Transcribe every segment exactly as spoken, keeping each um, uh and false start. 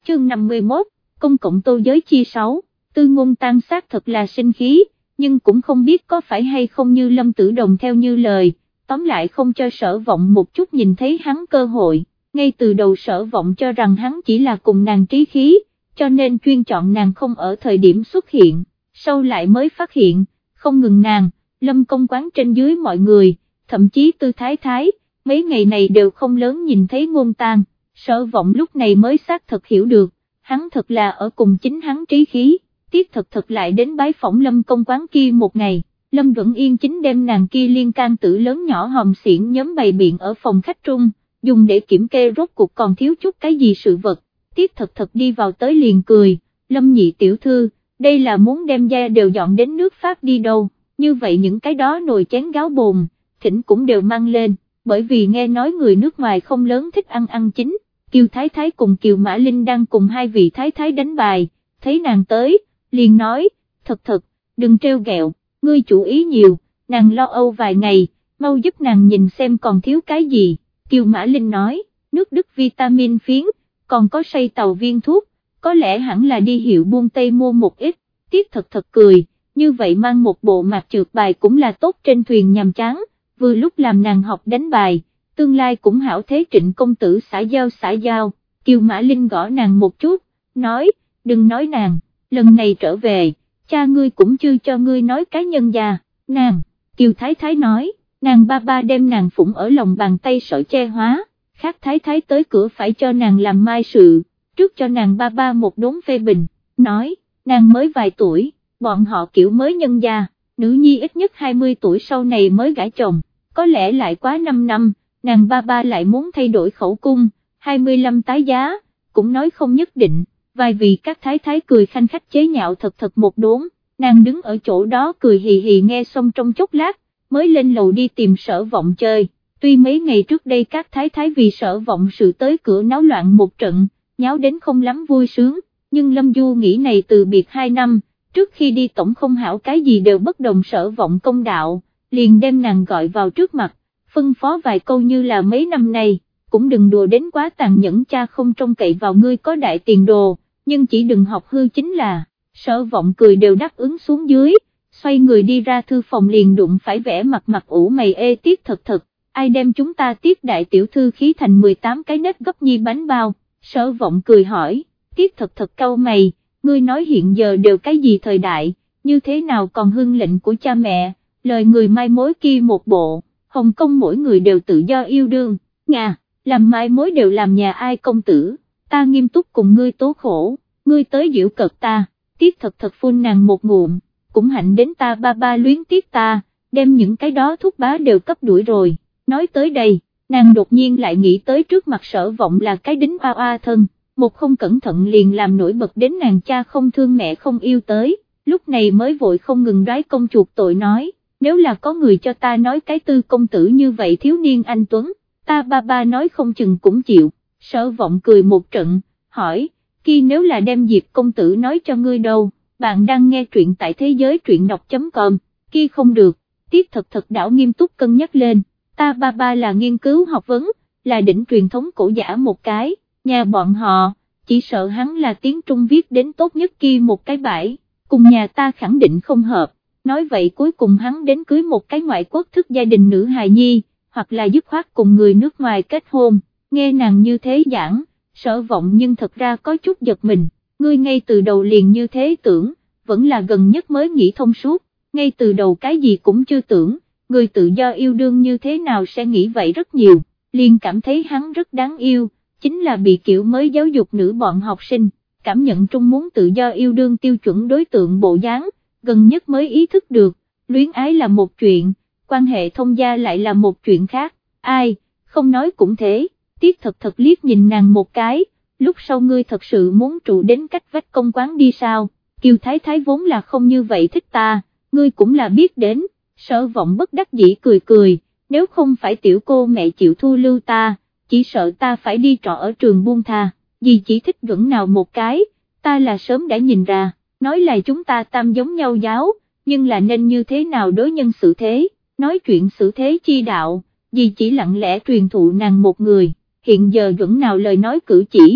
chương năm mươi mốt, công cộng tô giới chia sáu. Tư Ngôn Tan xác thật là sinh khí, nhưng cũng không biết có phải hay không như Lâm Tử Đồng theo như lời, tóm lại không cho Sở Vọng một chút nhìn thấy hắn cơ hội, ngay từ đầu Sở Vọng cho rằng hắn chỉ là cùng nàng trí khí, cho nên chuyên chọn nàng không ở thời điểm xuất hiện, sau lại mới phát hiện, không ngừng nàng, Lâm công quán trên dưới mọi người, thậm chí Tư Thái Thái, mấy ngày này đều không lớn nhìn thấy Ngôn Tan, Sở Vọng lúc này mới xác thật hiểu được, hắn thật là ở cùng chính hắn trí khí. Tiết thật thật lại đến bái phỏng Lâm công quán kia một ngày, Lâm Duẩn Yên chính đem nàng kia liên can tử lớn nhỏ hòm xiển nhóm bày biện ở phòng khách trung, dùng để kiểm kê rốt cuộc còn thiếu chút cái gì sự vật. Tiết thật thật đi vào tới liền cười, Lâm nhị tiểu thư, đây là muốn đem gia đều dọn đến nước Pháp đi đâu, như vậy những cái đó nồi chén gáo bồn, thỉnh cũng đều mang lên, bởi vì nghe nói người nước ngoài không lớn thích ăn ăn chính, Kiều Thái Thái cùng Kiều Mã Linh đang cùng hai vị Thái Thái đánh bài, thấy nàng tới, liền nói, thật thật, đừng trêu ghẹo, ngươi chủ ý nhiều, nàng lo âu vài ngày, mau giúp nàng nhìn xem còn thiếu cái gì, Kiều Mã Linh nói, nước Đức vitamin phiến, còn có say tàu viên thuốc, có lẽ hẳn là đi hiệu buôn Tây mua một ít, Tiết thật thật cười, như vậy mang một bộ mặt trượt bài cũng là tốt trên thuyền nhàm chán, vừa lúc làm nàng học đánh bài, tương lai cũng hảo thế Trịnh công tử xã giao xã giao, Kiều Mã Linh gõ nàng một chút, nói, đừng nói nàng. Lần này trở về, cha ngươi cũng chưa cho ngươi nói cái nhân già, nàng, Kiều Thái Thái nói, nàng ba ba đem nàng phụng ở lòng bàn tay sợ che hóa, khác Thái Thái tới cửa phải cho nàng làm mai sự, trước cho nàng ba ba một đốn phê bình, nói, nàng mới vài tuổi, bọn họ kiểu mới nhân già, nữ nhi ít nhất hai mươi tuổi sau này mới gả chồng, có lẽ lại quá năm năm, nàng ba ba lại muốn thay đổi khẩu cung, hai mươi lăm tái giá, cũng nói không nhất định. Vài vị các thái thái cười khanh khách chế nhạo thật thật một đốn, nàng đứng ở chỗ đó cười hì hì nghe xong trong chốc lát, mới lên lầu đi tìm Sở Vọng chơi, tuy mấy ngày trước đây các thái thái vì Sở Vọng sự tới cửa náo loạn một trận, nháo đến không lắm vui sướng, nhưng Lâm Du nghĩ này từ biệt hai năm, trước khi đi tổng không hảo cái gì đều bất đồng Sở Vọng công đạo, liền đem nàng gọi vào trước mặt, phân phó vài câu như là mấy năm nay, cũng đừng đùa đến quá tàn nhẫn, cha không trông cậy vào ngươi có đại tiền đồ. Nhưng chỉ đừng học hư chính là, Sở Vọng cười đều đáp ứng xuống dưới, xoay người đi ra thư phòng liền đụng phải vẻ mặt mặt ủ mày ê Tiết thật thật, ai đem chúng ta Tiết đại tiểu thư khí thành mười tám cái nếp gấp nhi bánh bao, Sở Vọng cười hỏi, Tiết thật thật cau mày, ngươi nói hiện giờ đều cái gì thời đại, như thế nào còn hưng lệnh của cha mẹ, lời người mai mối kia một bộ, Hồng Kông mỗi người đều tự do yêu đương, Nga, làm mai mối đều làm nhà ai công tử. Ta nghiêm túc cùng ngươi tố khổ, ngươi tới giễu cợt ta, Tiết thật thật phun nàng một ngụm, cũng hạnh đến ta ba ba luyến tiếc ta, đem những cái đó thúc bá đều cấp đuổi rồi, nói tới đây, nàng đột nhiên lại nghĩ tới trước mặt Sở Vọng là cái đính oa oa thân, một không cẩn thận liền làm nổi bật đến nàng cha không thương mẹ không yêu tới, lúc này mới vội không ngừng đoái công chuộc tội nói, nếu là có người cho ta nói cái Tư công tử như vậy thiếu niên anh Tuấn, ta ba ba nói không chừng cũng chịu. Sở Vọng cười một trận, hỏi, kia nếu là đem Diệp công tử nói cho ngươi đâu, bạn đang nghe truyện tại thế giới truyện đọc.com, kia không được, Tiết thật thật đảo nghiêm túc cân nhắc lên, ta ba ba là nghiên cứu học vấn, là đỉnh truyền thống cổ giả một cái, nhà bọn họ, chỉ sợ hắn là tiếng Trung viết đến tốt nhất kia một cái bãi, cùng nhà ta khẳng định không hợp, nói vậy cuối cùng hắn đến cưới một cái ngoại quốc thức gia đình nữ hài nhi, hoặc là dứt khoát cùng người nước ngoài kết hôn. Nghe nàng như thế giảng, Sở Vọng nhưng thật ra có chút giật mình, ngươi ngay từ đầu liền như thế tưởng, vẫn là gần nhất mới nghĩ thông suốt, ngay từ đầu cái gì cũng chưa tưởng, người tự do yêu đương như thế nào sẽ nghĩ vậy rất nhiều, liền cảm thấy hắn rất đáng yêu, chính là bị kiểu mới giáo dục nữ bọn học sinh, cảm nhận trung muốn tự do yêu đương tiêu chuẩn đối tượng bộ dáng, gần nhất mới ý thức được, luyến ái là một chuyện, quan hệ thông gia lại là một chuyện khác, ai, không nói cũng thế. Tiết thật thật liếc nhìn nàng một cái, lúc sau ngươi thật sự muốn trụ đến cách vách công quán đi sao, Kiều Thái Thái vốn là không như vậy thích ta, ngươi cũng là biết đến, Sở Vọng bất đắc dĩ cười cười, nếu không phải tiểu cô mẹ chịu thu lưu ta, chỉ sợ ta phải đi trọ ở trường buông tha, vì chỉ thích Duẩn nào một cái, ta là sớm đã nhìn ra, nói là chúng ta tam giống nhau giáo, nhưng là nên như thế nào đối nhân xử thế, nói chuyện xử thế chi đạo, vì chỉ lặng lẽ truyền thụ nàng một người. Hiện giờ Duẩn nào lời nói cử chỉ,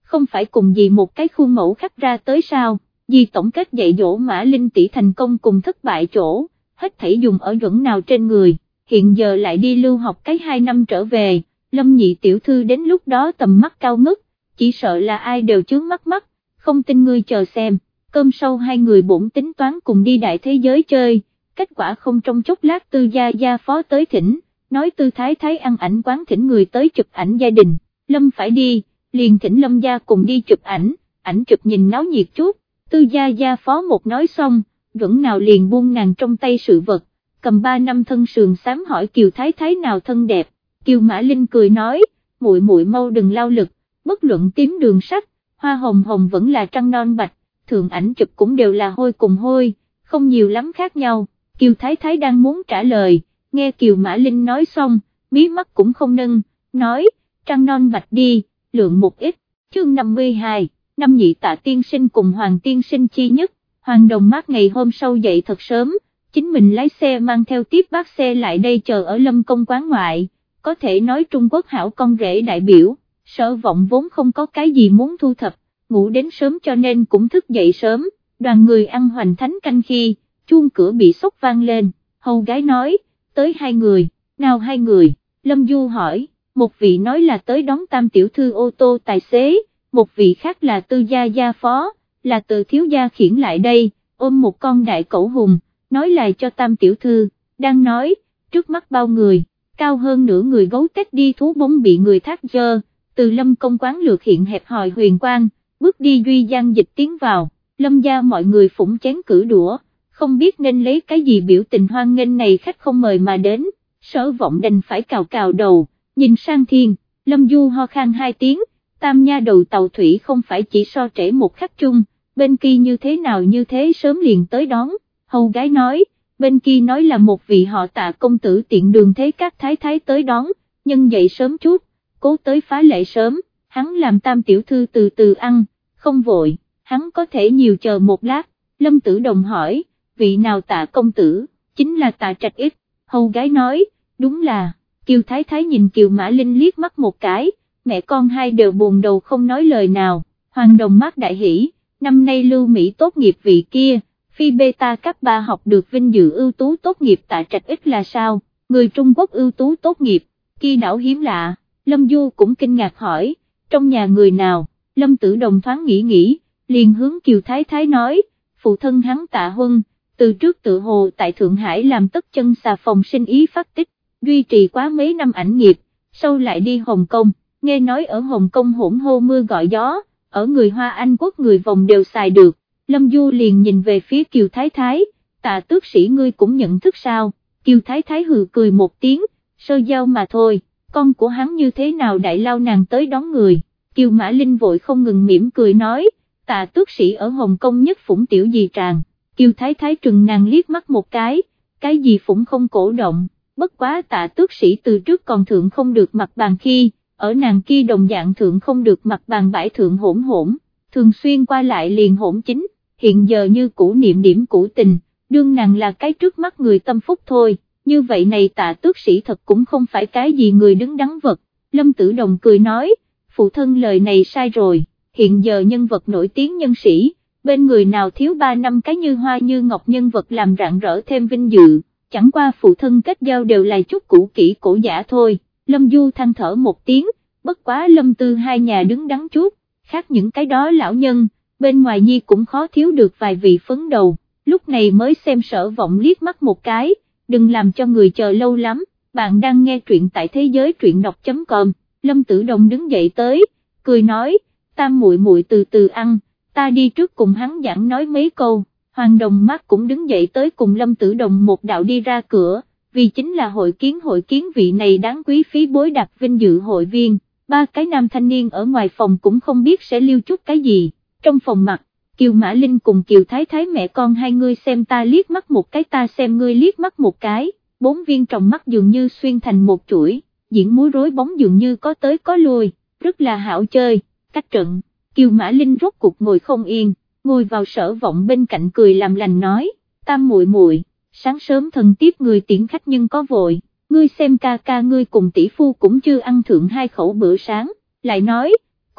không phải cùng dì một cái khuôn mẫu khắc ra tới sao, dì tổng kết dạy dỗ Mã Linh tỷ thành công cùng thất bại chỗ, hết thảy dùng ở chuẩn nào trên người, hiện giờ lại đi lưu học cái hai năm trở về, Lâm nhị tiểu thư đến lúc đó tầm mắt cao ngất, chỉ sợ là ai đều chướng mắt mắt, không tin ngươi chờ xem, cơm sau hai người bổn tính toán cùng đi đại thế giới chơi, kết quả không trong chốc lát Tư gia gia phó tới thỉnh, nói Tư thái thái ăn ảnh quán thỉnh người tới chụp ảnh gia đình, Lâm phải đi, liền thỉnh Lâm gia cùng đi chụp ảnh, ảnh chụp nhìn náo nhiệt chút, Tư gia gia phó một nói xong, vẫn nào liền buông nàng trong tay sự vật, cầm ba năm thân sườn xám hỏi Kiều thái thái nào thân đẹp, Kiều Mã Linh cười nói, muội muội mau đừng lao lực, bất luận tím đường sắc, hoa hồng hồng vẫn là trăng non bạch, thường ảnh chụp cũng đều là hôi cùng hôi, không nhiều lắm khác nhau, Kiều thái thái đang muốn trả lời, nghe Kiều Mã Linh nói xong, mí mắt cũng không nâng, nói, trăng non bạch đi, lượng một ít, chương năm mươi hai, năm nhị Tạ tiên sinh cùng Hoàng tiên sinh chi nhất, Hoàng Đồng Mát ngày hôm sau dậy thật sớm, chính mình lái xe mang theo tiếp bác xe lại đây chờ ở Lâm Công quán ngoại, có thể nói Trung Quốc hảo con rể đại biểu, Sở Vọng vốn không có cái gì muốn thu thập, ngủ đến sớm cho nên cũng thức dậy sớm, đoàn người ăn hoành thánh canh khi, chuông cửa bị sốc vang lên, hầu gái nói, tới hai người, nào hai người, Lâm Du hỏi, một vị nói là tới đón Tam tiểu thư ô tô tài xế, một vị khác là Tư gia gia phó, là Từ thiếu gia khiển lại đây, ôm một con đại cẩu hùng, nói là cho Tam tiểu thư, đang nói, trước mắt bao người, cao hơn nửa người gấu tét đi thú bóng bị người thác dơ, từ Lâm Công quán lược hiện hẹp hòi huyền quang, bước đi duy gian dịch tiến vào, Lâm gia mọi người phủng chén cử đũa, không biết nên lấy cái gì biểu tình hoan nghênh này khách không mời mà đến, Sở Vọng đành phải cào cào đầu, nhìn sang thiên, Lâm Du ho khan hai tiếng, Tam nha đầu tàu thủy không phải chỉ so trễ một khắc chung, bên kia như thế nào như thế sớm liền tới đón, hầu gái nói, bên kia nói là một vị họ Tạ công tử tiện đường thế các thái thái tới đón, nhưng dậy sớm chút, cố tới phá lệ sớm, hắn làm Tam tiểu thư từ từ ăn, không vội, hắn có thể nhiều chờ một lát, Lâm Tử Đồng hỏi, vị nào Tạ công tử, chính là Tạ Trạch Ích, hầu gái nói, đúng là, Kiều thái thái nhìn Kiều Mã Linh liếc mắt một cái, mẹ con hai đều buồn đầu không nói lời nào, Hoàng Đồng Mát đại hỉ, năm nay Lưu Mỹ tốt nghiệp vị kia, phi beta cấp ba học được vinh dự ưu tú tốt nghiệp Tạ Trạch Ích là sao, người Trung Quốc ưu tú tốt nghiệp, kia đảo hiếm lạ, Lâm Du cũng kinh ngạc hỏi, trong nhà người nào, Lâm Tử Đồng thoáng nghĩ nghĩ, liền hướng Kiều Thái Thái nói, phụ thân hắn Tạ Huân, từ trước tự hồ tại Thượng Hải làm tất chân xà phòng sinh ý phát tích, duy trì quá mấy năm ảnh nghiệp, sau lại đi Hồng Kông, nghe nói ở Hồng Kông hỗn hô mưa gọi gió, ở người Hoa Anh quốc người vòng đều xài được, Lâm Du liền nhìn về phía Kiều Thái Thái, Tạ tước sĩ ngươi cũng nhận thức sao, Kiều Thái Thái hừ cười một tiếng, sơ giao mà thôi, con của hắn như thế nào đại lao nàng tới đón người, Kiều Mã Linh vội không ngừng mỉm cười nói, Tạ tước sĩ ở Hồng Kông nhất phủng tiểu gì tràng, Kiều Thái Thái trừng nàng liếc mắt một cái, cái gì phủng không cổ động, bất quá Tạ tước sĩ từ trước còn thượng không được mặt bàn khi, ở nàng kia đồng dạng thượng không được mặt bàn bãi thượng hỗn hỗn, thường xuyên qua lại liền hỗn chính, hiện giờ như cũ niệm điểm cũ tình, đương nàng là cái trước mắt người tâm phúc thôi, như vậy này Tạ tước sĩ thật cũng không phải cái gì người đứng đắn vật, Lâm Tử Đồng cười nói, phụ thân lời này sai rồi, hiện giờ nhân vật nổi tiếng nhân sĩ, bên người nào thiếu ba năm cái như hoa như ngọc nhân vật làm rạng rỡ thêm vinh dự, chẳng qua phụ thân kết giao đều là chút cũ kỹ cổ giả thôi, Lâm Du than thở một tiếng, bất quá Lâm Tư hai nhà đứng đắn chút, khác những cái đó lão nhân, bên ngoài nhi cũng khó thiếu được vài vị phấn đầu, lúc này mới xem Sở Vọng liếc mắt một cái, đừng làm cho người chờ lâu lắm, bạn đang nghe truyện tại thế giới truyện đọc chấm com, Lâm Tử Đồng đứng dậy tới, cười nói, Tam muội muội từ từ ăn, ta đi trước cùng hắn giảng nói mấy câu, Hoàng Đồng Mát cũng đứng dậy tới cùng Lâm Tử Đồng một đạo đi ra cửa, vì chính là hội kiến hội kiến vị này đáng quý phí bối đặt vinh dự hội viên, ba cái nam thanh niên ở ngoài phòng cũng không biết sẽ lưu chút cái gì, trong phòng mặt, Kiều Mã Linh cùng Kiều Thái Thái mẹ con hai người xem ta liếc mắt một cái ta xem ngươi liếc mắt một cái, bốn viên tròng mắt dường như xuyên thành một chuỗi, diễn múa rối bóng dường như có tới có lui, rất là hảo chơi, cách trận, Kiều Mã Linh rốt cuộc ngồi không yên, ngồi vào Sở Vọng bên cạnh cười làm lành nói, Tam muội muội, sáng sớm thần tiếp người tiễn khách nhưng có vội, ngươi xem ca ca ngươi cùng tỷ phu cũng chưa ăn thượng hai khẩu bữa sáng, lại nói,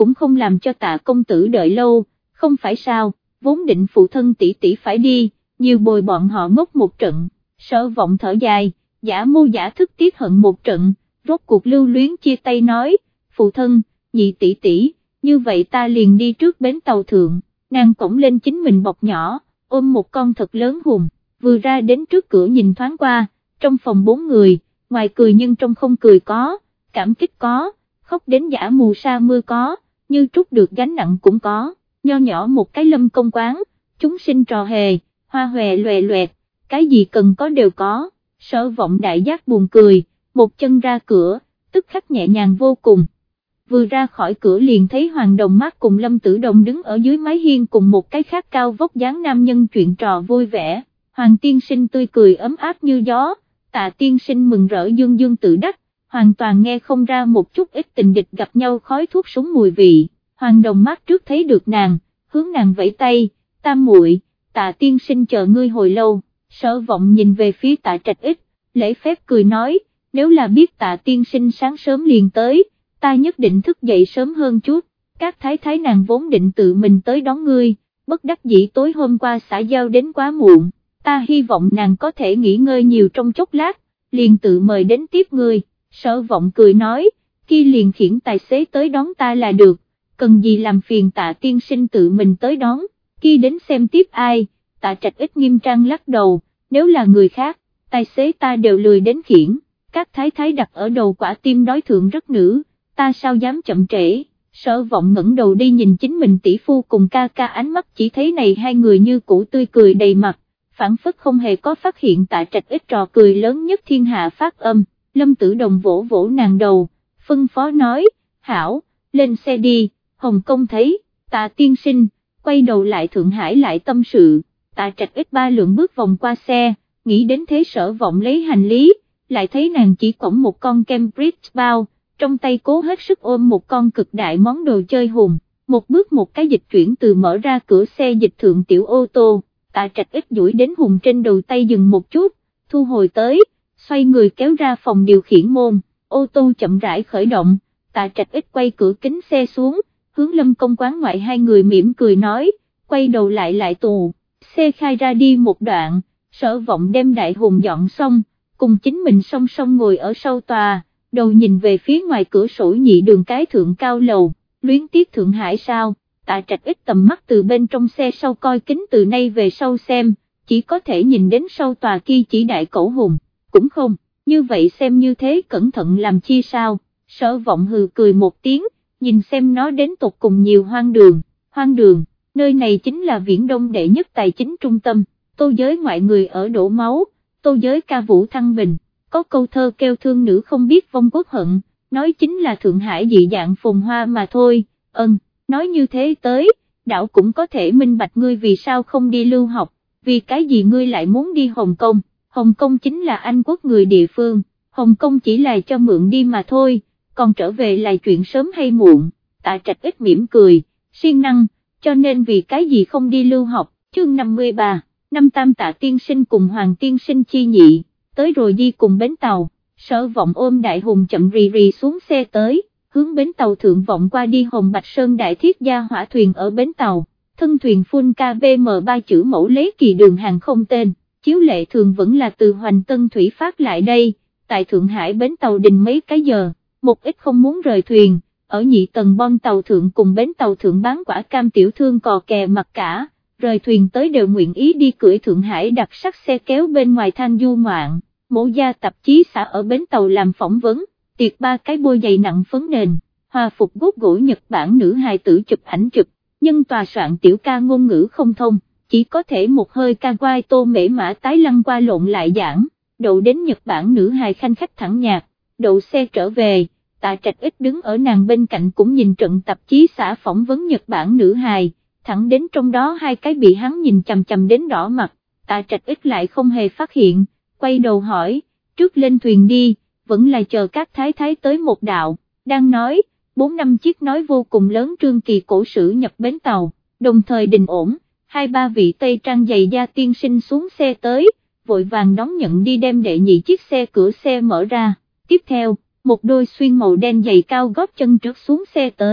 cũng không làm cho Tạ công tử đợi lâu, không phải sao, vốn định phụ thân tỷ tỷ phải đi, nhiều bồi bọn họ ngốc một trận, Sở Vọng thở dài, giả mô giả thức tiếc hận một trận, rốt cuộc lưu luyến chia tay nói, phụ thân, nhị tỷ tỷ, như vậy ta liền đi trước bến tàu thượng, nàng cõng lên chính mình bọc nhỏ, ôm một con thật lớn hùng, vừa ra đến trước cửa nhìn thoáng qua, trong phòng bốn người, ngoài cười nhưng trong không cười có, cảm kích có, khóc đến giả mù sa mưa có, như trút được gánh nặng cũng có, nho nhỏ một cái Lâm công quán, chúng sinh trò hề, hoa hòe loè loẹt, cái gì cần có đều có, Sở Vọng đại giác buồn cười, một chân ra cửa, tức khắc nhẹ nhàng vô cùng. Vừa ra khỏi cửa liền thấy Hoàng Đồng Mát cùng Lâm Tử Đồng đứng ở dưới mái hiên cùng một cái khác cao vóc dáng nam nhân chuyện trò vui vẻ, Hoàng tiên sinh tươi cười ấm áp như gió, Tạ tiên sinh mừng rỡ dương dương tự đắc, hoàn toàn nghe không ra một chút ít tình địch gặp nhau khói thuốc súng mùi vị. Hoàng Đồng Mát trước thấy được nàng, hướng nàng vẫy tay, tam muội, Tạ tiên sinh chờ ngươi hồi lâu, Sở Vọng nhìn về phía Tạ Trạch Ích, lễ phép cười nói, nếu là biết Tạ tiên sinh sáng sớm liền tới, ta nhất định thức dậy sớm hơn chút, các thái thái nàng vốn định tự mình tới đón ngươi, bất đắc dĩ tối hôm qua xã giao đến quá muộn, ta hy vọng nàng có thể nghỉ ngơi nhiều trong chốc lát, liền tự mời đến tiếp ngươi, Sở Vọng cười nói, kia liền khiển tài xế tới đón ta là được, cần gì làm phiền Tạ tiên sinh tự mình tới đón, kia đến xem tiếp ai, Tạ Trạch Ích nghiêm trang lắc đầu, nếu là người khác, tài xế ta đều lười đến khiển, các thái thái đặt ở đầu quả tim đói thượng rất nữ, ta sao dám chậm trễ, Sở Vọng ngẩng đầu đi nhìn chính mình tỷ phu cùng ca ca ánh mắt chỉ thấy này hai người như cũ tươi cười đầy mặt, phản phất không hề có phát hiện Tạ Trạch Ích trò cười lớn nhất thiên hạ phát âm, Lâm Tử Đồng vỗ vỗ nàng đầu, phân phó nói, hảo, lên xe đi, Hồng Kông thấy, Tạ tiên sinh, quay đầu lại Thượng Hải lại tâm sự, Tạ Trạch Ích ba lượng bước vòng qua xe, nghĩ đến thế Sở Vọng lấy hành lý, lại thấy nàng chỉ cõng một con Cambridge bao, trong tay cố hết sức ôm một con cực đại món đồ chơi hùng, một bước một cái dịch chuyển từ mở ra cửa xe dịch thượng tiểu ô tô, Tạ Trạch Ích duỗi đến hùng trên đầu tay dừng một chút, thu hồi tới, xoay người kéo ra phòng điều khiển môn, ô tô chậm rãi khởi động, Tạ Trạch Ích quay cửa kính xe xuống, hướng Lâm công quán ngoại hai người mỉm cười nói, quay đầu lại lại tù, xe khai ra đi một đoạn, Sở Vọng đem đại hùng dọn xong, cùng chính mình song song ngồi ở sau tòa, đầu nhìn về phía ngoài cửa sổ nhị đường cái thượng cao lầu, luyến tiếc Thượng Hải sao, Tạ Trạch Ích tầm mắt từ bên trong xe sau coi kính từ nay về sau xem, chỉ có thể nhìn đến sau tòa kia chỉ đại cổ hùng, cũng không, như vậy xem như thế cẩn thận làm chi sao, Sở Vọng hừ cười một tiếng, nhìn xem nó đến tột cùng nhiều hoang đường, hoang đường, nơi này chính là Viễn Đông đệ nhất tài chính trung tâm, Tô giới ngoại người ở đổ máu, Tô giới ca vũ thăng bình, có câu thơ kêu thương nữ không biết vong quốc hận, nói chính là Thượng Hải dị dạng phồn hoa mà thôi, ân, nói như thế tới, đảo cũng có thể minh bạch ngươi vì sao không đi lưu học, vì cái gì ngươi lại muốn đi Hồng Kông, Hồng Kông chính là Anh quốc người địa phương, Hồng Kông chỉ là cho mượn đi mà thôi, còn trở về là chuyện sớm hay muộn, Tạ Trạch Ích mỉm cười, siêng năng, cho nên vì cái gì không đi lưu học, chương năm mươi ba, năm tam Tạ tiên sinh cùng Hoàng tiên sinh chi nhị, tới rồi đi cùng bến tàu, Sở Vọng ôm đại hùng chậm rì rì xuống xe tới, hướng bến tàu thượng vọng qua đi Hồng Bạch Sơn đại thiết gia hỏa thuyền ở bến tàu, thân thuyền phun K B M ba chữ mẫu lấy kỳ đường hàng không tên, chiếu lệ thường vẫn là từ Hoành Tân Thủy phát lại đây, tại Thượng Hải bến tàu đình mấy cái giờ, một ít không muốn rời thuyền, ở nhị tầng bon tàu thượng cùng bến tàu thượng bán quả cam tiểu thương cò kè mặt cả, rời thuyền tới đều nguyện ý đi cưỡi Thượng Hải đặc sắc xe kéo bên ngoài than du ngoạn, Mẫu gia tạp chí xã ở bến tàu làm phỏng vấn, tiệc ba cái bôi dày nặng phấn nền, hòa phục gốt gỗ Nhật Bản nữ hài tử chụp ảnh chụp, nhân tòa soạn tiểu ca ngôn ngữ không thông, chỉ có thể một hơi ca quai tô mễ mã tái lăn qua lộn lại giảng, đậu đến Nhật Bản nữ hài khanh khách thẳng nhạc, đậu xe trở về, Tạ Trạch Ích đứng ở nàng bên cạnh cũng nhìn trận tạp chí xã phỏng vấn Nhật Bản nữ hài, thẳng đến trong đó hai cái bị hắn nhìn chằm chằm đến đỏ mặt, Tạ Trạch Ích lại không hề phát hiện, quay đầu hỏi, trước lên thuyền đi, vẫn là chờ các thái thái tới một đạo, đang nói, bốn năm chiếc nói vô cùng lớn trương kỳ cổ sử nhập bến tàu, đồng thời đình ổn, hai ba vị Tây Trang giày da tiên sinh xuống xe tới, vội vàng đón nhận đi đem đệ nhị chiếc xe cửa xe mở ra, tiếp theo, một đôi xuyên màu đen giày cao gót chân trước xuống xe tới,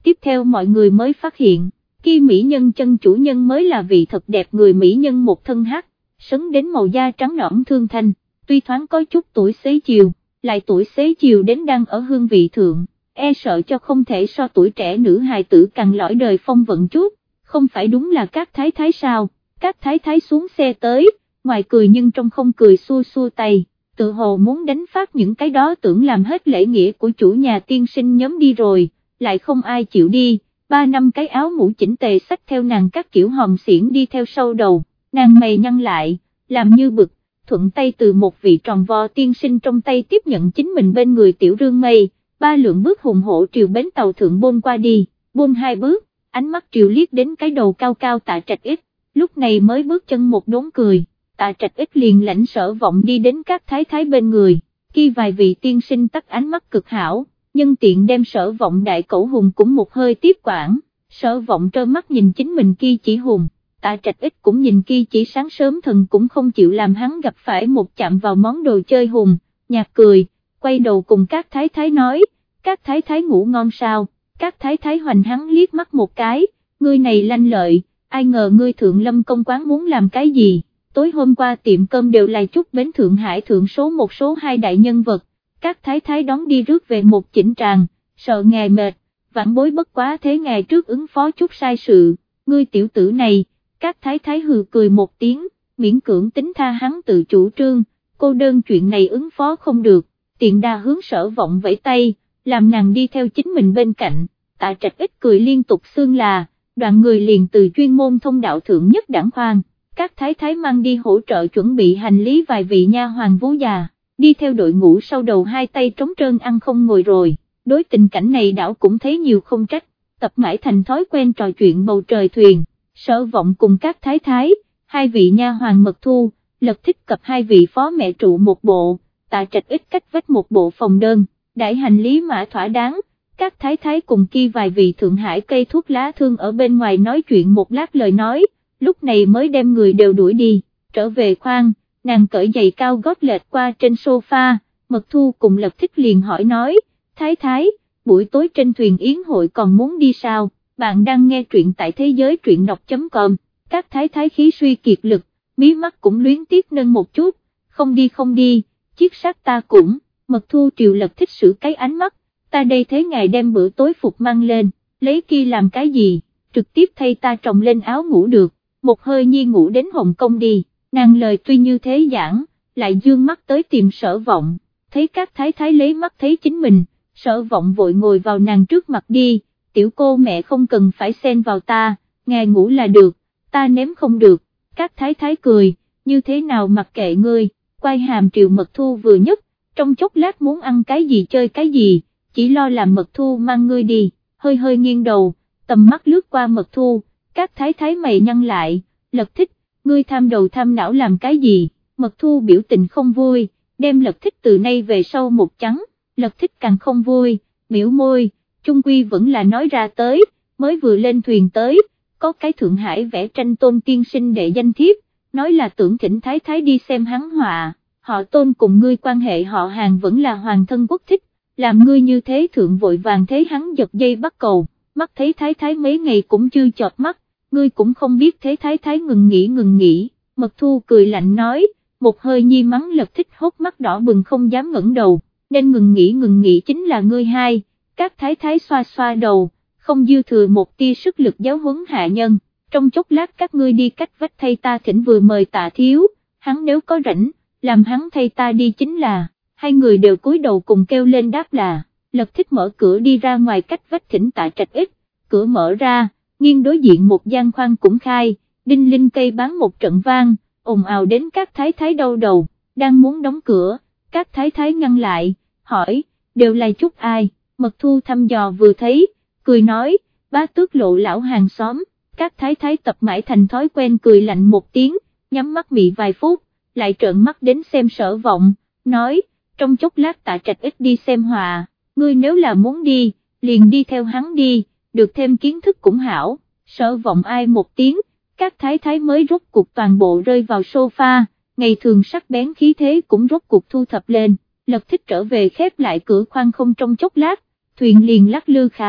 tiếp theo mọi người mới phát hiện, kia mỹ nhân chân chủ nhân mới là vị thật đẹp người mỹ nhân một thân hắc, sấn đến màu da trắng nõn thương thanh, tuy thoáng có chút tuổi xế chiều, lại tuổi xế chiều đến đang ở hương vị thượng, e sợ cho không thể so tuổi trẻ nữ hài tử càng lõi đời phong vận chút, không phải đúng là các thái thái sao, các thái thái xuống xe tới, ngoài cười nhưng trong không cười xua xua tay, tự hồ muốn đánh phát những cái đó tưởng làm hết lễ nghĩa của chủ nhà tiên sinh nhóm đi rồi, lại không ai chịu đi, ba năm cái áo mũ chỉnh tề xách theo nàng các kiểu hòm xiển đi theo sau đầu, nàng mày nhăn lại, làm như bực, thuận tay từ một vị tròn vo tiên sinh trong tay tiếp nhận chính mình bên người tiểu rương mây, ba lượng bước hùng hổ triều bến tàu thượng bôn qua đi, bôn hai bước, ánh mắt triều liếc đến cái đầu cao cao Tạ Trạch Ít, lúc này mới bước chân một đốn cười, Tạ Trạch Ít liền lãnh Sở Vọng đi đến các thái thái bên người, khi vài vị tiên sinh tắt ánh mắt cực hảo, nhân tiện đem Sở Vọng đại cẩu hùng cũng một hơi tiếp quản, Sở Vọng trơ mắt nhìn chính mình kia chỉ hùng, Tạ Trạch Ít cũng nhìn kia chỉ sáng sớm thần cũng không chịu làm hắn gặp phải một chạm vào món đồ chơi hùng, nhạt cười, quay đầu cùng các thái thái nói, các thái thái ngủ ngon sao, các thái thái hoành hắn liếc mắt một cái, ngươi này lanh lợi, ai ngờ ngươi Thượng Lâm công quán muốn làm cái gì, tối hôm qua tiệm cơm đều là chút bến Thượng Hải thượng số một số hai đại nhân vật, các thái thái đón đi rước về một chỉnh tràng, sợ ngài mệt, vãn bối bất quá thế ngày trước ứng phó chút sai sự, ngươi tiểu tử này, các thái thái hừ cười một tiếng, miễn cưỡng tính tha hắn tự chủ trương, cô đơn chuyện này ứng phó không được, tiện đà hướng Sở Vọng vẫy tay, làm nàng đi theo chính mình bên cạnh, Tạ Trạch Ít cười liên tục xương là, đoàn người liền từ chuyên môn thông đạo thượng nhất đảng khoan, các thái thái mang đi hỗ trợ chuẩn bị hành lý vài vị nha hoàn vú già, đi theo đội ngũ sau đầu hai tay trống trơn ăn không ngồi rồi, đối tình cảnh này đảo cũng thấy nhiều không trách, tập mãi thành thói quen trò chuyện bầu trời thuyền, Sở Vọng cùng các thái thái, hai vị nha hoàn Mật Thu, Lật Thích cập hai vị phó mẹ trụ một bộ, Tạ Trạch Ít cách vách một bộ phòng đơn, đãi hành lý mã thỏa đáng, các thái thái cùng kia vài vị Thượng Hải cây thuốc lá thương ở bên ngoài nói chuyện một lát lời nói, lúc này mới đem người đều đuổi đi, trở về khoang, nàng cởi giày cao gót lệch qua trên sofa, Mật Thu cùng Lật Thích liền hỏi nói, thái thái, buổi tối trên thuyền yến hội còn muốn đi sao, bạn đang nghe truyện tại thế giới truyện đọc.com, các thái thái khí suy kiệt lực, mí mắt cũng luyến tiếc nâng một chút, không đi không đi, chiếc xác ta cũng, Mật Thu triều Lật Thích sử cái ánh mắt, ta đây thế ngài đem bữa tối phục mang lên, lấy kia làm cái gì, trực tiếp thay ta trồng lên áo ngủ được, một hơi nhi ngủ đến Hồng Kông đi, nàng lời tuy như thế giảng, lại dương mắt tới tìm Sở Vọng, thấy các thái thái lấy mắt thấy chính mình, Sở Vọng vội ngồi vào nàng trước mặt đi, tiểu cô mẹ không cần phải xen vào ta, ngài ngủ là được, ta ném không được, các thái thái cười, như thế nào mặc kệ ngươi, quay hàm triều Mật Thu vừa nhất, trong chốc lát muốn ăn cái gì chơi cái gì, chỉ lo làm Mật Thu mang ngươi đi, hơi hơi nghiêng đầu, tầm mắt lướt qua Mật Thu, các thái thái mày nhăn lại, Lật Thích, ngươi tham đầu tham não làm cái gì, Mật Thu biểu tình không vui, đem Lật Thích từ nay về sau một trắng, Lật Thích càng không vui, biểu môi, chung quy vẫn là nói ra tới, mới vừa lên thuyền tới, có cái Thượng Hải vẽ tranh Tôn tiên sinh đệ danh thiếp, nói là tưởng thỉnh thái thái đi xem hắn họa, họ Tôn cùng ngươi quan hệ họ hàng vẫn là hoàng thân quốc thích, làm ngươi như thế thượng vội vàng thế hắn giật dây bắt cầu, mắt thấy thái thái mấy ngày cũng chưa chọt mắt, ngươi cũng không biết thế thái thái ngừng nghỉ ngừng nghỉ, Mật Thu cười lạnh nói, một hơi nhi mắng Lật Thích hốc mắt đỏ bừng không dám ngẩng đầu, nên ngừng nghỉ ngừng nghỉ chính là ngươi hai, các thái thái xoa xoa đầu, không dư thừa một tia sức lực giáo huấn hạ nhân, trong chốc lát các ngươi đi cách vách thay ta thỉnh vừa mời Tạ thiếu, hắn nếu có rảnh, làm hắn thay ta đi chính là, hai người đều cúi đầu cùng kêu lên đáp là, Lật Thích mở cửa đi ra ngoài cách vách thỉnh Tạ Trạch Ít, cửa mở ra, nghiêng đối diện một gian khoang cũng khai, đinh linh cây bán một trận vang, ồn ào đến các thái thái đau đầu, đang muốn đóng cửa, các thái thái ngăn lại, hỏi, đều là chút ai, Mật Thu thăm dò vừa thấy, cười nói, Bá Tước Lộ lão hàng xóm, các thái thái tập mãi thành thói quen cười lạnh một tiếng, nhắm mắt mị vài phút, lại trợn mắt đến xem Sở Vọng, nói, trong chốc lát Tạ Trạch Ít đi xem họa, ngươi nếu là muốn đi, liền đi theo hắn đi, được thêm kiến thức cũng hảo, Sở Vọng ai một tiếng, các thái thái mới rốt cuộc toàn bộ rơi vào sofa, ngày thường sắc bén khí thế cũng rốt cuộc thu thập lên, Lật Thích trở về khép lại cửa khoang không trong chốc lát, thuyền liền lắc lư khai,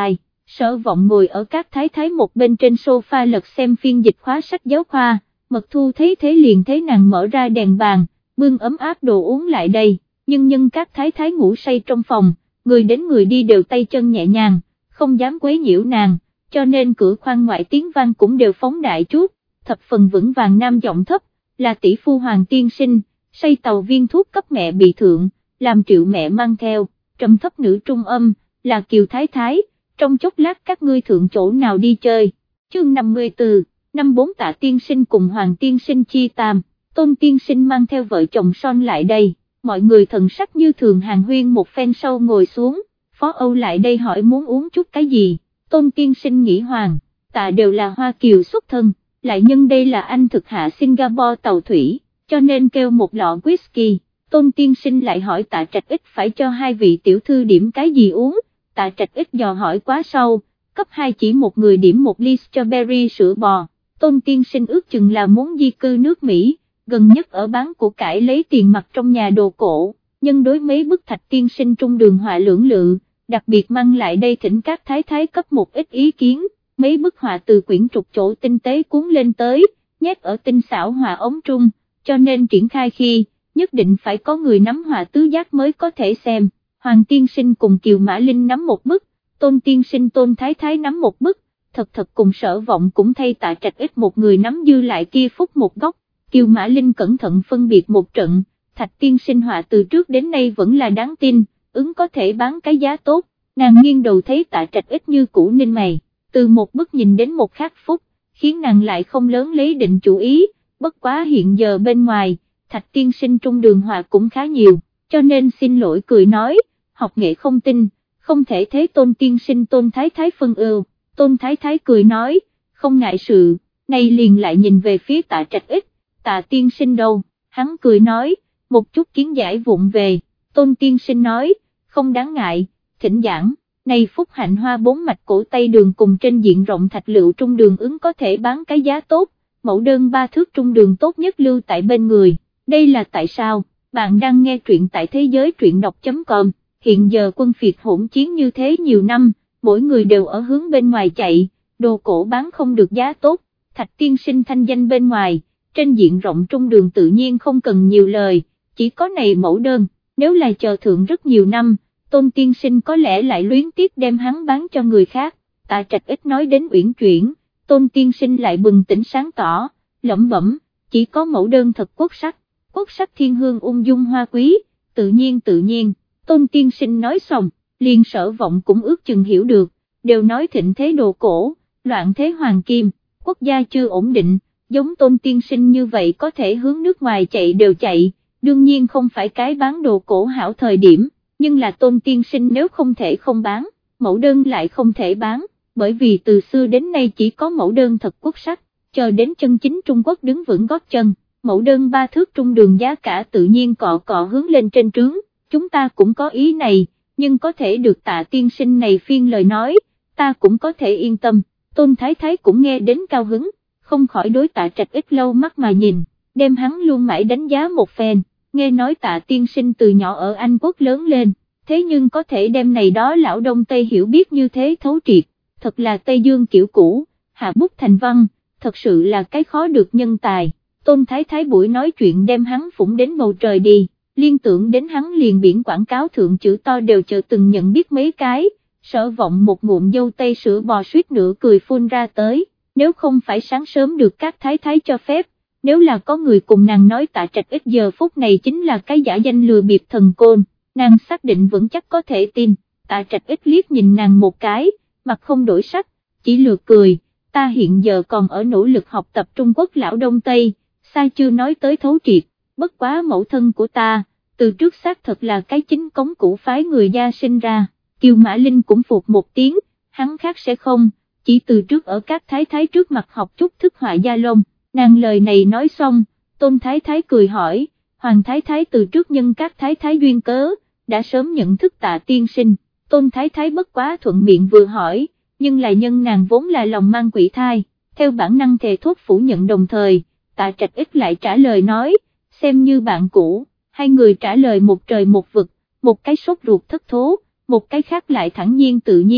Sở Vọng ngồi ở Các Thái Thái một bên trên sofa lật xem phiên dịch khóa sách giáo khoa, Mật Thu thấy thế liền thấy nàng mở ra đèn bàn, bưng ấm áp đồ uống lại đây, nhưng nhân Các Thái Thái ngủ say trong phòng, người đến người đi đều tay chân nhẹ nhàng, không dám quấy nhiễu nàng, cho nên cửa khoang ngoại tiếng vang cũng đều phóng đại chút, thập phần vững vàng nam giọng thấp, là tỷ phu Hoàng tiên sinh, say tàu viên thuốc cấp mẹ bị thượng, làm Triệu mẹ mang theo, trầm thấp nữ trung âm, là Kiều Thái Thái, trong chốc lát các ngươi thượng chỗ nào đi chơi. Chương năm mươi tư, năm bốn Tạ tiên sinh cùng Hoàng tiên sinh chia tam, Tôn tiên sinh mang theo vợ chồng Son lại đây, mọi người thần sắc như thường hàng huyên một phen sau ngồi xuống, Phó Âu lại đây hỏi muốn uống chút cái gì, Tôn tiên sinh nghĩ Hoàng, Tạ đều là Hoa Kiều xuất thân, lại nhân đây là anh thực hạ Singapore tàu thủy, cho nên kêu một lọ whisky. Tôn tiên sinh lại hỏi Tạ Trạch Ích phải cho hai vị tiểu thư điểm cái gì uống, Tạ Trạch Ích dò hỏi quá sâu, cấp hai chỉ một người điểm một ly strawberry sữa bò, Tôn tiên sinh ước chừng là muốn di cư nước Mỹ, gần nhất ở bán của cải lấy tiền mặt trong nhà đồ cổ, nhưng đối mấy bức thạch tiên sinh trung đường họa lưỡng lự, đặc biệt mang lại đây thỉnh các thái thái cấp một ít ý kiến, mấy bức họa từ quyển trục chỗ tinh tế cuốn lên tới, nhét ở tinh xảo họa ống trung, cho nên triển khai khi, nhất định phải có người nắm họa tứ giác mới có thể xem. Hoàng tiên sinh cùng Kiều Mã Linh nắm một bức, Tôn tiên sinh Tôn Thái Thái nắm một bức, thật thật cùng Sở Vọng cũng thay Tạ Trạch Ích một người nắm dư lại kia phút một góc, Kiều Mã Linh cẩn thận phân biệt một trận, Thạch tiên sinh họa từ trước đến nay vẫn là đáng tin, ứng có thể bán cái giá tốt, nàng nghiêng đầu thấy Tạ Trạch Ích như cũ ninh mày, từ một bức nhìn đến một khác phút, khiến nàng lại không lớn lấy định chủ ý, bất quá hiện giờ bên ngoài, Thạch tiên sinh trung đường họa cũng khá nhiều, cho nên xin lỗi cười nói, học nghệ không tin, không thể thế Tôn tiên sinh Tôn Thái Thái phân ưu, Tôn Thái Thái cười nói, không ngại sự, này liền lại nhìn về phía Tạ Trạch Ích, Tạ tiên sinh đâu, hắn cười nói, một chút kiến giải vụng về, Tôn tiên sinh nói, không đáng ngại, thỉnh giảng, này phúc hạnh hoa bốn mạch cổ Tây đường cùng trên diện rộng thạch lựu trung đường ứng có thể bán cái giá tốt, mẫu đơn ba thước trung đường tốt nhất lưu tại bên người, đây là tại sao, bạn đang nghe truyện tại thế giới truyện đọc.com. Hiện giờ quân phiệt hỗn chiến như thế nhiều năm, mỗi người đều ở hướng bên ngoài chạy, đồ cổ bán không được giá tốt, Thạch tiên sinh thanh danh bên ngoài, trên diện rộng trung đường tự nhiên không cần nhiều lời, chỉ có này mẫu đơn, nếu là chờ thượng rất nhiều năm, Tôn tiên sinh có lẽ lại luyến tiếc đem hắn bán cho người khác, Tạ Trạch Ích nói đến uyển chuyển, Tôn tiên sinh lại bừng tỉnh sáng tỏ, lẩm bẩm, chỉ có mẫu đơn thật quốc sắc, quốc sắc thiên hương ung dung hoa quý, tự nhiên tự nhiên. Tôn tiên sinh nói xong, liền Sở Vọng cũng ước chừng hiểu được, đều nói thịnh thế đồ cổ, loạn thế hoàng kim, quốc gia chưa ổn định, giống Tôn tiên sinh như vậy có thể hướng nước ngoài chạy đều chạy, đương nhiên không phải cái bán đồ cổ hảo thời điểm, nhưng là Tôn tiên sinh nếu không thể không bán, mẫu đơn lại không thể bán, bởi vì từ xưa đến nay chỉ có mẫu đơn thật quốc sắc, chờ đến chân chính Trung Quốc đứng vững gót chân, mẫu đơn ba thước trung đường giá cả tự nhiên cọ cọ hướng lên trên trướng. Chúng ta cũng có ý này, nhưng có thể được Tạ tiên sinh này phiên lời nói, ta cũng có thể yên tâm, Tôn Thái Thái cũng nghe đến cao hứng, không khỏi đối Tạ Trạch Ích lâu mắt mà nhìn, đem hắn luôn mãi đánh giá một phen, nghe nói Tạ tiên sinh từ nhỏ ở Anh Quốc lớn lên, thế nhưng có thể đem này đó lão Đông Tây hiểu biết như thế thấu triệt, thật là Tây Dương kiểu cũ, hạ bút thành văn, thật sự là cái khó được nhân tài, Tôn Thái Thái buổi nói chuyện đem hắn phủng đến bầu trời đi. Liên tưởng đến hắn liền biển quảng cáo thượng chữ to đều chờ từng nhận biết mấy cái, Sở Vọng một ngụm dâu tây sữa bò suýt nữa cười phun ra tới, nếu không phải sáng sớm được các thái thái cho phép, nếu là có người cùng nàng nói Tạ Trạch Ích giờ phút này chính là cái giả danh lừa bịp thần côn, nàng xác định vững chắc có thể tin, Tạ Trạch Ích liếc nhìn nàng một cái, mặt không đổi sắc, chỉ lừa cười, ta hiện giờ còn ở nỗ lực học tập Trung Quốc lão Đông Tây, sai chưa nói tới thấu triệt. Bất quá mẫu thân của ta, từ trước xác thật là cái chính cống cũ phái người gia sinh ra, Kiều Mã Linh cũng phục một tiếng, hắn khác sẽ không, chỉ từ trước ở các thái thái trước mặt học chút thức họa gia lông, nàng lời này nói xong, Tôn Thái Thái cười hỏi, Hoàng Thái Thái từ trước nhân các thái thái duyên cớ, đã sớm nhận thức Tạ tiên sinh, Tôn Thái Thái bất quá thuận miệng vừa hỏi, nhưng là nhân nàng vốn là lòng mang quỷ thai, theo bản năng thề thốt phủ nhận đồng thời, Tạ Trạch Ích lại trả lời nói, xem như bạn cũ, hai người trả lời một trời một vực, một cái sốt ruột thất thố, một cái khác lại thẳng nhiên tự nhiên,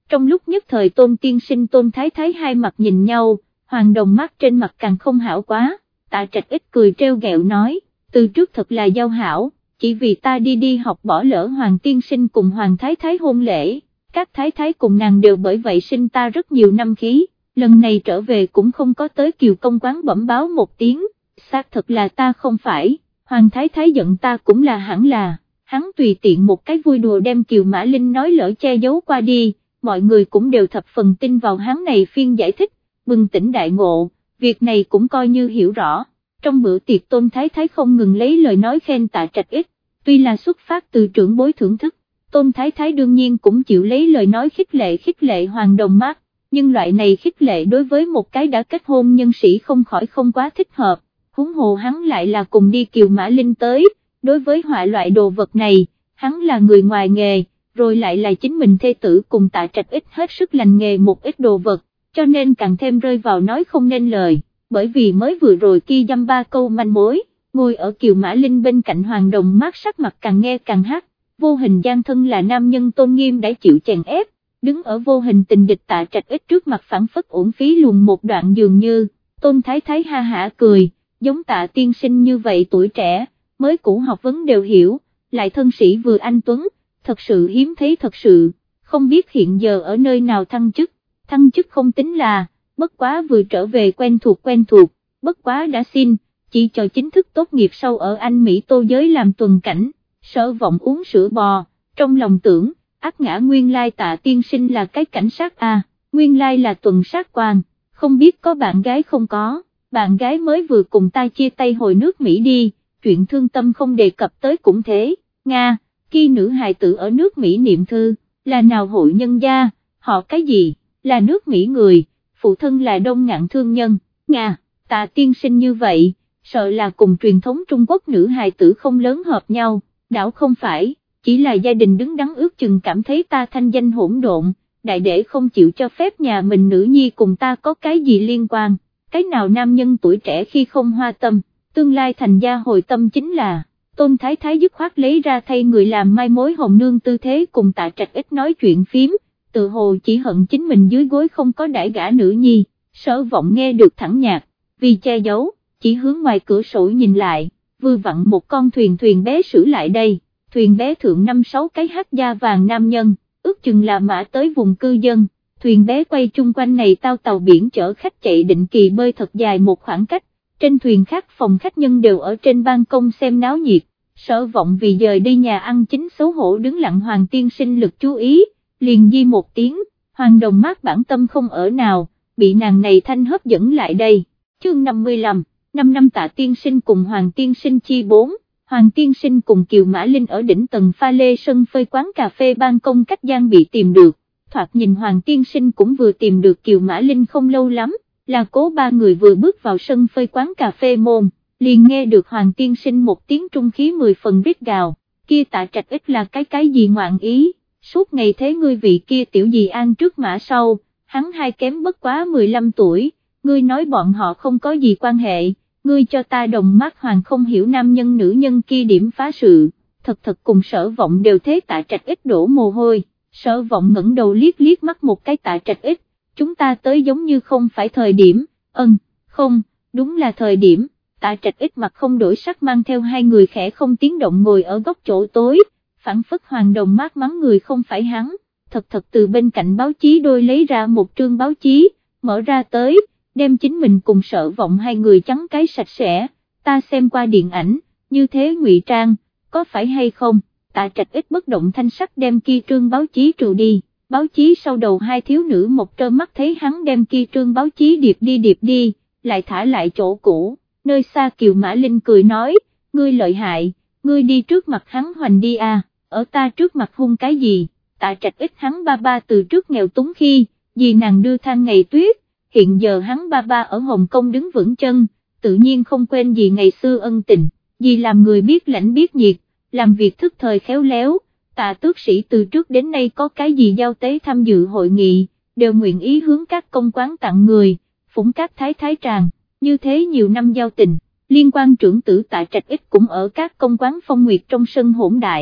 Trong lúc nhất thời Tôn tiên sinh Tôn thái thái hai mặt nhìn nhau, Hoàng Đồng mắt trên mặt càng không hảo quá. Tạ Trạch ít cười trêu ghẹo nói, từ trước thật là giao hảo, chỉ vì ta đi đi học bỏ lỡ Hoàng tiên sinh cùng Hoàng thái thái hôn lễ, các thái thái cùng nàng đều bởi vậy sinh ta rất nhiều năm khí, lần này trở về cũng không có tới Kiều công quán bẩm báo một tiếng, xác thật là ta không phải, Hoàng thái thái giận ta cũng là hẳn là, hắn tùy tiện một cái vui đùa đem Kiều Mã Linh nói lỡ che giấu qua đi, mọi người cũng đều thập phần tin vào hắn này phiên giải thích, bừng tỉnh đại ngộ, việc này cũng coi như hiểu rõ. Trong bữa tiệc Tôn thái thái không ngừng lấy lời nói khen Tạ Trạch ít, tuy là xuất phát từ trưởng bối thưởng thức, Tôn thái thái đương nhiên cũng chịu lấy lời nói khích lệ khích lệ Hoàng Đồng mát, nhưng loại này khích lệ đối với một cái đã kết hôn nhân sĩ không khỏi không quá thích hợp, huống hồ hắn lại là cùng đi Kiều Mã Linh tới, đối với họa loại đồ vật này, hắn là người ngoài nghề, rồi lại là chính mình thê tử cùng Tạ Trạch ít hết sức lành nghề một ít đồ vật, cho nên càng thêm rơi vào nói không nên lời, bởi vì mới vừa rồi kia dăm ba câu manh mối, ngồi ở Kiều Mã Linh bên cạnh Hoàng Đồng mát sắc mặt càng nghe càng hắc, vô hình gian thân là nam nhân tôn nghiêm đã chịu chèn ép, đứng ở vô hình tình địch Tạ Trạch ít trước mặt phản phất uổng phí luồn một đoạn dường như, Tôn thái thái ha hả cười, giống Tạ tiên sinh như vậy tuổi trẻ, mới cũ học vấn đều hiểu, lại thân sĩ vừa anh tuấn, thật sự hiếm thấy thật sự, không biết hiện giờ ở nơi nào thăng chức, thăng chức không tính là, bất quá vừa trở về quen thuộc quen thuộc, bất quá đã xin, chỉ chờ chính thức tốt nghiệp sau ở Anh Mỹ Tô giới làm tuần cảnh, Sở Vọng uống sữa bò, trong lòng tưởng, ác ngã nguyên lai Tạ tiên sinh là cái cảnh sát à, nguyên lai là tuần sát quan, không biết có bạn gái không có, bạn gái mới vừa cùng ta chia tay hồi nước Mỹ đi, chuyện thương tâm không đề cập tới cũng thế, Nga, khi nữ hài tử ở nước Mỹ niệm thư, là nào hội nhân gia, họ cái gì, là nước Mỹ người, phụ thân là Đông Ngạn thương nhân, Nga, Tạ tiên sinh như vậy, sợ là cùng truyền thống Trung Quốc nữ hài tử không lớn hợp nhau, đảo không phải, chỉ là gia đình đứng đắn ước chừng cảm thấy ta thanh danh hỗn độn, đại để không chịu cho phép nhà mình nữ nhi cùng ta có cái gì liên quan, cái nào nam nhân tuổi trẻ khi không hoa tâm, tương lai thành gia hồi tâm chính là, Tôn thái thái dứt khoát lấy ra thay người làm mai mối hồng nương tư thế cùng Tạ Trạch ít nói chuyện phím, tự hồ chỉ hận chính mình dưới gối không có đãi gả nữ nhi, Sở Vọng nghe được thẳng nhạc, vì che giấu, chỉ hướng ngoài cửa sổ nhìn lại, vừa vặn một con thuyền thuyền bé xử lại đây, thuyền bé thượng năm sáu cái hát da vàng nam nhân, ước chừng là mã tới vùng cư dân, thuyền bé quay chung quanh này tao tàu biển chở khách chạy định kỳ bơi thật dài một khoảng cách, trên thuyền khác phòng khách nhân đều ở trên ban công xem náo nhiệt, Sở Vọng vì dời đi nhà ăn chính xấu hổ đứng lặng Hoàng tiên sinh lực chú ý, liền di một tiếng, Hoàng Đồng mát bản tâm không ở nào, bị nàng này thanh hấp dẫn lại đây, chương năm mươi lăm, năm năm Tạ tiên sinh cùng Hoàng tiên sinh chi bốn, Hoàng tiên sinh cùng Kiều Mã Linh ở đỉnh tầng pha lê sân phơi quán cà phê ban công cách gian bị tìm được, thoạt nhìn Hoàng tiên sinh cũng vừa tìm được Kiều Mã Linh không lâu lắm, là Cố ba người vừa bước vào sân phơi quán cà phê môn, liền nghe được Hoàng tiên sinh một tiếng trung khí mười phần rít gào, kia Tạ Trạch ít là cái cái gì ngoạn ý, suốt ngày thế ngươi vị kia tiểu dì an trước mã sau, hắn hai kém bất quá mười lăm tuổi, ngươi nói bọn họ không có gì quan hệ, ngươi cho ta đồng mắt Hoàng không hiểu nam nhân nữ nhân kia điểm phá sự, thật thật cùng Sở Vọng đều thế Tạ Trạch ít đổ mồ hôi, Sở Vọng ngẩng đầu liếc liếc mắt một cái Tạ Trạch ít, chúng ta tới giống như không phải thời điểm, ân, không, đúng là thời điểm, Tạ Trạch ít mặt không đổi sắc mang theo hai người khẽ không tiếng động ngồi ở góc chỗ tối, phản phất Hoàng Đồng mát mắng người không phải hắn, thật thật từ bên cạnh báo chí đôi lấy ra một trương báo chí, mở ra tới, đem chính mình cùng Sở Vọng hai người trắng cái sạch sẽ, ta xem qua điện ảnh, như thế ngụy trang, có phải hay không, Tạ Trạch ít bất động thanh sắc đem kia trương báo chí trừ đi, báo chí sau đầu hai thiếu nữ một trơ mắt thấy hắn đem kia trương báo chí điệp đi điệp đi, lại thả lại chỗ cũ, nơi xa Kiều Mã Linh cười nói, ngươi lợi hại, ngươi đi trước mặt hắn hoành đi à, ở ta trước mặt hung cái gì, Tạ Trạch ít hắn ba ba từ trước nghèo túng khi, vì nàng đưa than ngày tuyết, hiện giờ hắn ba ba ở Hồng Kông đứng vững chân, tự nhiên không quên gì ngày xưa ân tình, vì làm người biết lãnh biết nhiệt, làm việc thức thời khéo léo, Tạ tước sĩ từ trước đến nay có cái gì giao tế tham dự hội nghị, đều nguyện ý hướng các công quán tặng người, phủng các thái thái tràng, như thế nhiều năm giao tình, liên quan trưởng tử Tạ Trạch ít cũng ở các công quán phong nguyệt trong sân hỗn đại,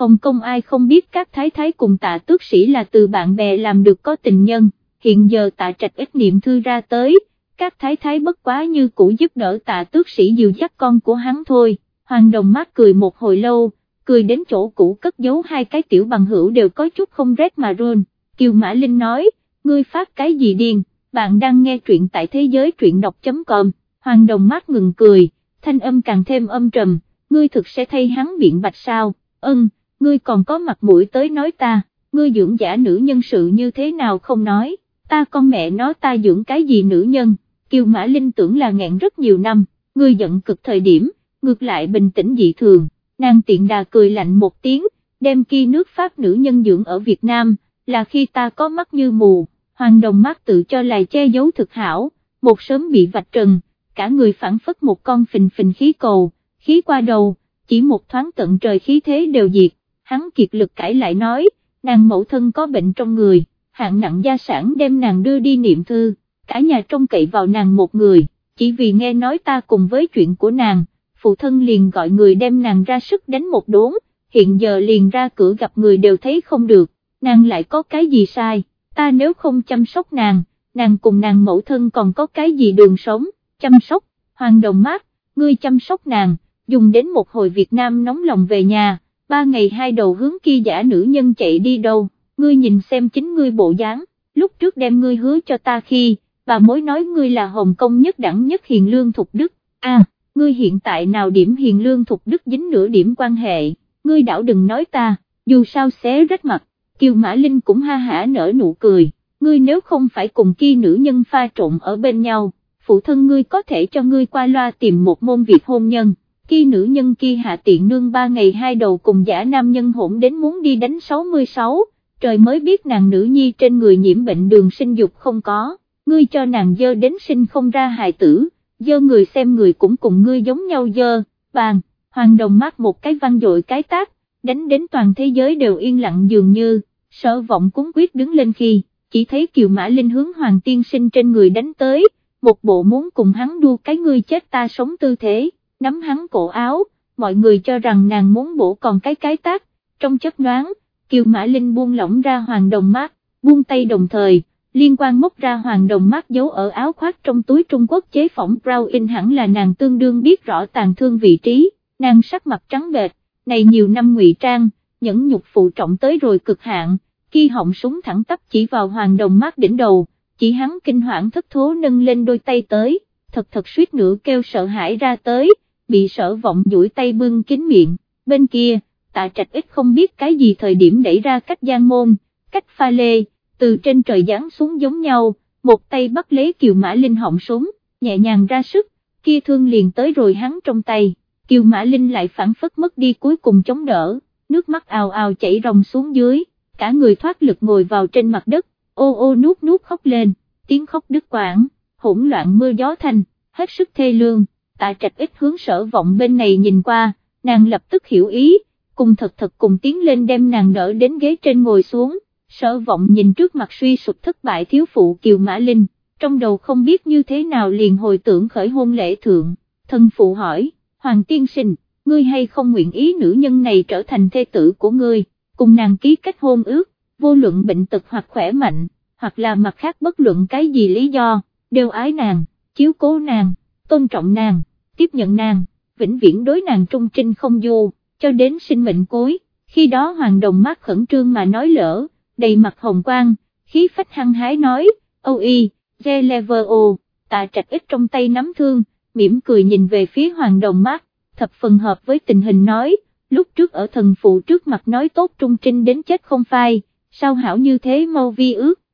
Hồng Kông ai không biết các thái thái cùng Tạ Tước Sĩ là từ bạn bè làm được có tình nhân, hiện giờ Tạ Trạch ít niệm thư ra tới, các thái thái bất quá như cũ giúp đỡ Tạ Tước Sĩ dìu dắt con của hắn thôi. Hoàng Đồng Mát cười một hồi lâu, cười đến chỗ cũ cất giấu hai cái tiểu bằng hữu đều có chút không rét mà run. Kiều Mã Linh nói, ngươi phát cái gì điên, bạn đang nghe truyện tại thế giới truyện đọc chấm com. Hoàng Đồng Mát ngừng cười, thanh âm càng thêm âm trầm, ngươi thực sẽ thay hắn biện bạch sao? Ân, ngươi còn có mặt mũi tới nói ta, ngươi dưỡng giả nữ nhân sự như thế nào không nói, ta con mẹ nó ta dưỡng cái gì nữ nhân? Kiều Mã Linh tưởng là nghẹn rất nhiều năm, ngươi giận cực thời điểm, ngược lại bình tĩnh dị thường, nàng tiện đà cười lạnh một tiếng, đem kia nước Pháp nữ nhân dưỡng ở Việt Nam, là khi ta có mắt như mù. Hoàng Đồng Mát tự cho là che giấu thực hảo, một sớm bị vạch trần, cả người phản phất một con phình phình khí cầu, khí qua đầu, chỉ một thoáng tận trời khí thế đều diệt, hắn kiệt lực cãi lại nói, nàng mẫu thân có bệnh trong người, hạng nặng gia sản đem nàng đưa đi niệm thư, cả nhà trông cậy vào nàng một người, chỉ vì nghe nói ta cùng với chuyện của nàng, phụ thân liền gọi người đem nàng ra sức đánh một đốn, hiện giờ liền ra cửa gặp người đều thấy không được, nàng lại có cái gì sai, ta nếu không chăm sóc nàng, nàng cùng nàng mẫu thân còn có cái gì đường sống, chăm sóc, Hoàng Đồng Mát, ngươi chăm sóc nàng, dùng đến một hồi Việt Nam nóng lòng về nhà, ba ngày hai đầu hướng kia giả nữ nhân chạy đi đâu, ngươi nhìn xem chính ngươi bộ dáng, lúc trước đem ngươi hứa cho ta khi, bà mối nói ngươi là Hồng Kông nhất đẳng nhất hiền lương thục đức, a, à, ngươi hiện tại nào điểm hiền lương thục đức dính nửa điểm quan hệ, ngươi đảo đừng nói ta, dù sao xé rách mặt. Kiều Mã Linh cũng ha hả nở nụ cười, ngươi nếu không phải cùng kia nữ nhân pha trộn ở bên nhau, phụ thân ngươi có thể cho ngươi qua loa tìm một môn việc hôn nhân, kia nữ nhân kia hạ tiện nương ba ngày hai đầu cùng giả nam nhân hỗn đến muốn đi đánh sáu mươi sáu, trời mới biết nàng nữ nhi trên người nhiễm bệnh đường sinh dục không có, ngươi cho nàng dơ đến sinh không ra hài tử, dơ người xem người cũng cùng ngươi giống nhau dơ, bàn, Hoàng Đồng Mát một cái vang dội cái tác, đánh đến toàn thế giới đều yên lặng dường như. Sở Vọng cuống quyết đứng lên khi, chỉ thấy Kiều Mã Linh hướng Hoàng Tiên Sinh trên người đánh tới, một bộ muốn cùng hắn đua cái ngươi chết ta sống tư thế, nắm hắn cổ áo, mọi người cho rằng nàng muốn bổ còn cái cái tác, trong chớp nhoáng, Kiều Mã Linh buông lỏng ra Hoàng Đồng Mát, buông tay đồng thời, liên quan móc ra Hoàng Đồng Mát giấu ở áo khoác trong túi Trung Quốc chế phỏng Brown in hẳn là nàng tương đương biết rõ tàn thương vị trí, nàng sắc mặt trắng bệch, này nhiều năm ngụy trang, nhẫn nhục phụ trọng tới rồi cực hạn, khi họng súng thẳng tắp chỉ vào Hoàng Đồng Mát đỉnh đầu, chỉ hắn kinh hoảng thất thố nâng lên đôi tay tới, thật thật suýt nữa kêu sợ hãi ra tới, bị Sở Vọng duỗi tay bưng kín miệng, bên kia, Tạ Trạch ít không biết cái gì thời điểm đẩy ra cách gian môn, cách pha lê, từ trên trời giáng xuống giống nhau, một tay bắt lấy Kiều Mã Linh họng súng, nhẹ nhàng ra sức, kia thương liền tới rồi hắn trong tay, Kiều Mã Linh lại phản phất mất đi cuối cùng chống đỡ, nước mắt ào ào chảy ròng xuống dưới, cả người thoát lực ngồi vào trên mặt đất, ô ô nuốt nuốt khóc lên, tiếng khóc đứt quãng, hỗn loạn mưa gió thanh, hết sức thê lương. Tạ Trạch ít hướng Sở Vọng bên này nhìn qua, nàng lập tức hiểu ý, cùng thật thật cùng tiến lên đem nàng đỡ đến ghế trên ngồi xuống, Sở Vọng nhìn trước mặt suy sụp thất bại thiếu phụ Kiều Mã Linh, trong đầu không biết như thế nào liền hồi tưởng khởi hôn lễ thượng, thân phụ hỏi, Hoàng Tiên Sinh, ngươi hay không nguyện ý nữ nhân này trở thành thê tử của ngươi, cùng nàng ký kết hôn ước, vô luận bệnh tật hoặc khỏe mạnh, hoặc là mặt khác bất luận cái gì lý do, đều ái nàng, chiếu cố nàng, tôn trọng nàng, tiếp nhận nàng, vĩnh viễn đối nàng trung trinh không du, cho đến sinh mệnh cuối. Khi đó Hoàng Đồng Mát khẩn trương mà nói lỡ, đầy mặt hồng quang, khí phách hăng hái nói, âu y, ge lever o, Tạ Trạch ít trong tay nắm thương, mỉm cười nhìn về phía Hoàng Đồng Mát, thập phần hợp với tình hình nói, lúc trước ở thần phụ trước mặt nói tốt trung trinh đến chết không phai, sao hảo như thế mau vi ước,